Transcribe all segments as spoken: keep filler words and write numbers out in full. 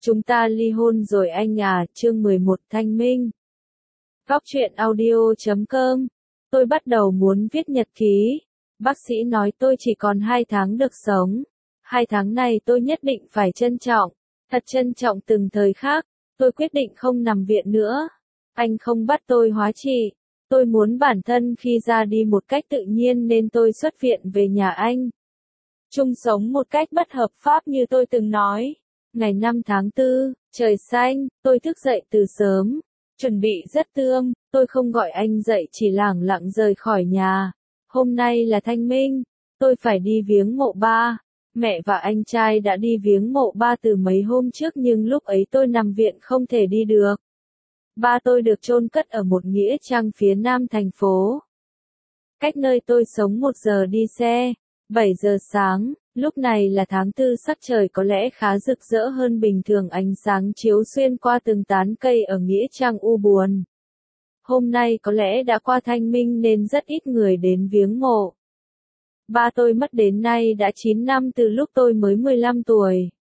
Chúng ta ly hôn rồi anh à, chương mười một Thanh Minh. Góc truyện audio chấm com. Tôi bắt đầu muốn viết nhật ký. Bác sĩ nói tôi chỉ còn hai tháng được sống. Hai tháng này tôi nhất định phải trân trọng, thật trân trọng từng thời khắc. Tôi quyết định không nằm viện nữa. Anh không bắt tôi hóa trị. Tôi muốn bản thân khi ra đi một cách tự nhiên nên tôi xuất viện về nhà anh. Chung sống một cách bất hợp pháp như tôi từng nói. Ngày năm tháng tư, trời xanh, tôi thức dậy từ sớm, chuẩn bị rất tươm, tôi không gọi anh dậy chỉ lẳng lặng rời khỏi nhà. Hôm nay là Thanh Minh, tôi phải đi viếng mộ ba. Mẹ và anh trai đã đi viếng mộ ba từ mấy hôm trước nhưng lúc ấy tôi nằm viện không thể đi được. Ba tôi được chôn cất ở một nghĩa trang phía nam thành phố. Cách nơi tôi sống một giờ đi xe, bảy giờ sáng. Lúc này là tháng tư, sắc trời có lẽ khá rực rỡ hơn bình thường, ánh sáng chiếu xuyên qua từng tán cây ở nghĩa trang u buồn. Hôm nay có lẽ đã qua Thanh Minh nên rất ít người đến viếng mộ. Ba tôi mất đến nay đã chín năm từ lúc tôi mới mười lăm tuổi.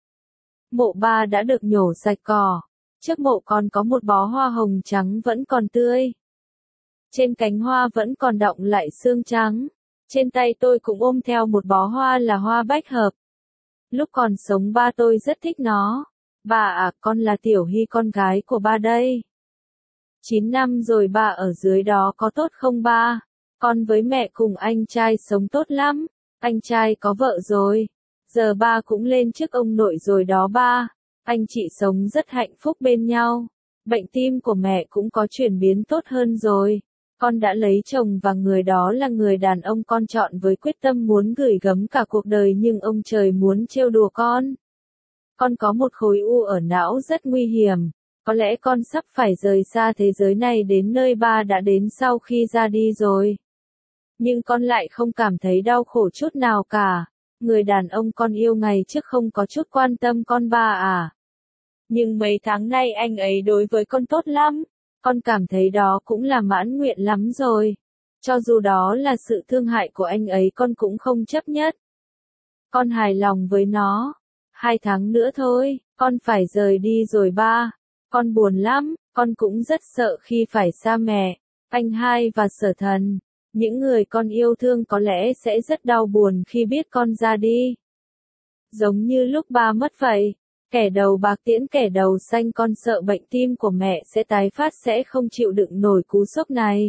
Mộ ba đã được nhổ sạch cỏ. Trước mộ còn có một bó hoa hồng trắng vẫn còn tươi. Trên cánh hoa vẫn còn đọng lại sương trắng. Trên tay tôi cũng ôm theo một bó hoa là hoa bách hợp. Lúc còn sống ba tôi rất thích nó. Bà à, con là Tiểu Hy, con gái của ba đây. Chín năm rồi ba ở dưới đó có tốt không ba? Con với mẹ cùng anh trai sống tốt lắm. Anh trai có vợ rồi. Giờ ba cũng lên chức ông nội rồi đó ba. Anh chị sống rất hạnh phúc bên nhau. Bệnh tim của mẹ cũng có chuyển biến tốt hơn rồi. Con đã lấy chồng và người đó là người đàn ông con chọn với quyết tâm muốn gửi gắm cả cuộc đời, nhưng ông trời muốn trêu đùa con. Con có một khối u ở não rất nguy hiểm. Có lẽ con sắp phải rời xa thế giới này đến nơi ba đã đến sau khi ra đi rồi. Nhưng con lại không cảm thấy đau khổ chút nào cả. Người đàn ông con yêu ngày trước không có chút quan tâm con ba à. Nhưng mấy tháng nay anh ấy đối với con tốt lắm. Con cảm thấy đó cũng là mãn nguyện lắm rồi. Cho dù đó là sự thương hại của anh ấy con cũng không chấp nhất. Con hài lòng với nó. Hai tháng nữa thôi, con phải rời đi rồi ba. Con buồn lắm, con cũng rất sợ khi phải xa mẹ, anh hai và Sở Thần. Những người con yêu thương có lẽ sẽ rất đau buồn khi biết con ra đi. Giống như lúc ba mất vậy. Kẻ đầu bạc tiễn kẻ đầu xanh, con sợ bệnh tim của mẹ sẽ tái phát, sẽ không chịu đựng nổi cú sốc này.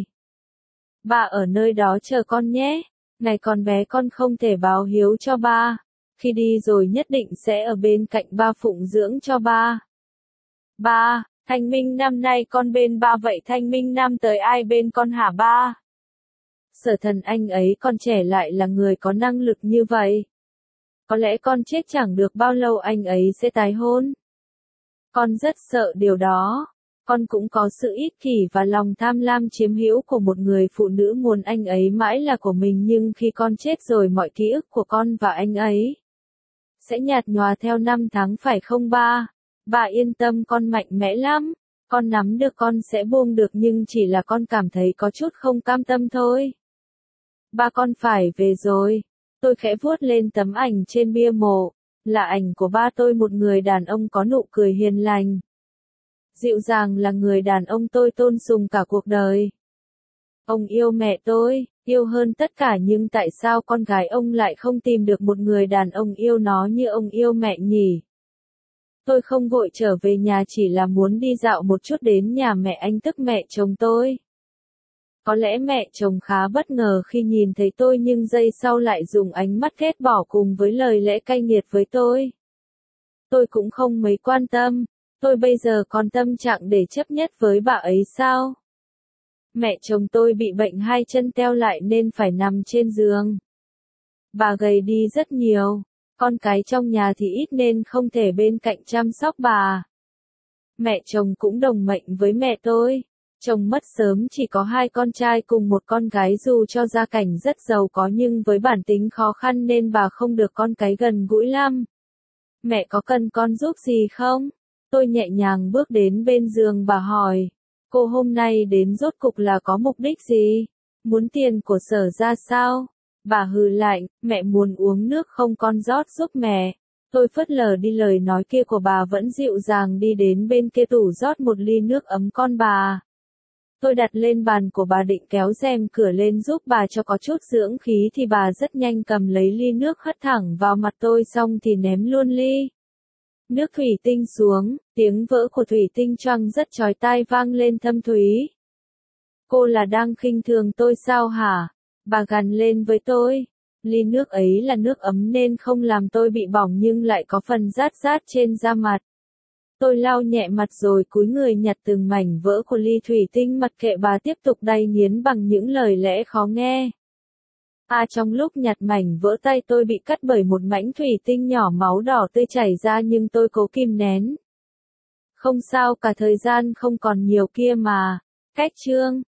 Ba ở nơi đó chờ con nhé. Ngày còn bé con không thể báo hiếu cho ba. Khi đi rồi nhất định sẽ ở bên cạnh ba phụng dưỡng cho ba. Ba, Thanh Minh năm nay con bên ba vậy Thanh Minh năm tới ai bên con hả ba? Sở Thần, anh ấy còn trẻ lại là người có năng lực như vậy. Có lẽ con chết chẳng được bao lâu anh ấy sẽ tái hôn. Con rất sợ điều đó. Con cũng có sự ích kỷ và lòng tham lam chiếm hữu của một người phụ nữ muốn anh ấy mãi là của mình, nhưng khi con chết rồi mọi ký ức của con và anh ấy sẽ nhạt nhòa theo năm tháng phải không ba? Ba yên tâm, con mạnh mẽ lắm. Con nắm được con sẽ buông được, nhưng chỉ là con cảm thấy có chút không cam tâm thôi. Ba, con phải về rồi. Tôi khẽ vuốt lên tấm ảnh trên bia mộ. Là ảnh của ba tôi, một người đàn ông có nụ cười hiền lành. Dịu dàng, là người đàn ông tôi tôn sùng cả cuộc đời. Ông yêu mẹ tôi, yêu hơn tất cả, nhưng tại sao con gái ông lại không tìm được một người đàn ông yêu nó như ông yêu mẹ nhỉ? Tôi không vội trở về nhà, chỉ là muốn đi dạo một chút đến nhà mẹ anh, tức mẹ chồng tôi. Có lẽ mẹ chồng khá bất ngờ khi nhìn thấy tôi, nhưng giây sau lại dùng ánh mắt ghét bỏ cùng với lời lẽ cay nghiệt với tôi. Tôi cũng không mấy quan tâm. Tôi bây giờ còn tâm trạng để chấp nhất với bà ấy sao? Mẹ chồng tôi bị bệnh hai chân teo lại nên phải nằm trên giường. Bà gầy đi rất nhiều. Con cái trong nhà thì ít nên không thể bên cạnh chăm sóc bà. Mẹ chồng cũng đồng mệnh với mẹ tôi. Chồng mất sớm, chỉ có hai con trai cùng một con gái, dù cho gia cảnh rất giàu có nhưng với bản tính khó khăn nên bà không được con cái gần gũi lắm. Mẹ có cần con giúp gì không? Tôi nhẹ nhàng bước đến bên giường bà hỏi. Cô hôm nay đến rốt cục là có mục đích gì? Muốn tiền của Sở ra sao? Bà hừ lạnh, mẹ muốn uống nước không con rót giúp mẹ. Tôi phớt lờ đi lời nói kia của bà vẫn dịu dàng đi đến bên kia tủ rót một ly nước ấm con bà. Tôi đặt lên bàn của bà định kéo rèm cửa lên giúp bà cho có chút dưỡng khí thì bà rất nhanh cầm lấy ly nước hất thẳng vào mặt tôi xong thì ném luôn ly nước thủy tinh xuống, tiếng vỡ của thủy tinh choang rất chói tai vang lên thâm thúy. Cô là đang khinh thường tôi sao hả? Bà gằn lên với tôi. Ly nước ấy là nước ấm nên không làm tôi bị bỏng nhưng lại có phần rát rát trên da mặt. Tôi lau nhẹ mặt rồi cúi người nhặt từng mảnh vỡ của ly thủy tinh mặc kệ bà tiếp tục đay nghiến bằng những lời lẽ khó nghe. À trong lúc nhặt mảnh vỡ tay tôi bị cắt bởi một mảnh thủy tinh nhỏ máu đỏ tươi chảy ra nhưng tôi cố kìm nén. Không sao cả thời gian không còn nhiều kia mà. Cách chương